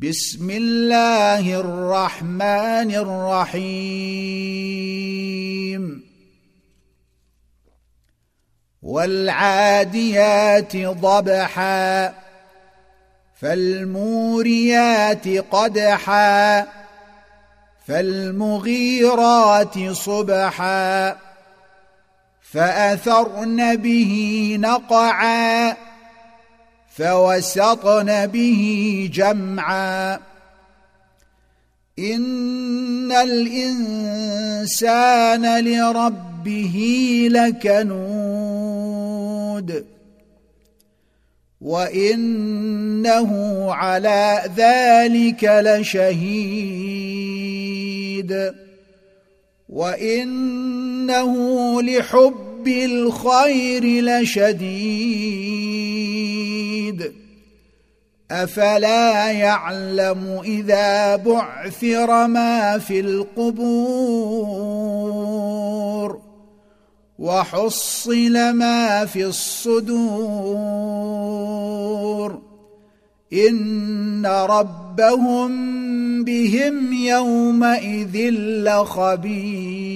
بسم الله الرحمن الرحيم والعاديات ضبحا فالموريات قدحا فالمغيرات صبحا فأثرن به نقعا فوسطن به جمعا إن الإنسان لربه لكنود وإنه على ذلك لشهيد وإنه لحب الخير لشديد أفلا يعلم إذا بعثر ما في القبور وحصل ما في الصدور إن ربهم بهم يومئذ لخبير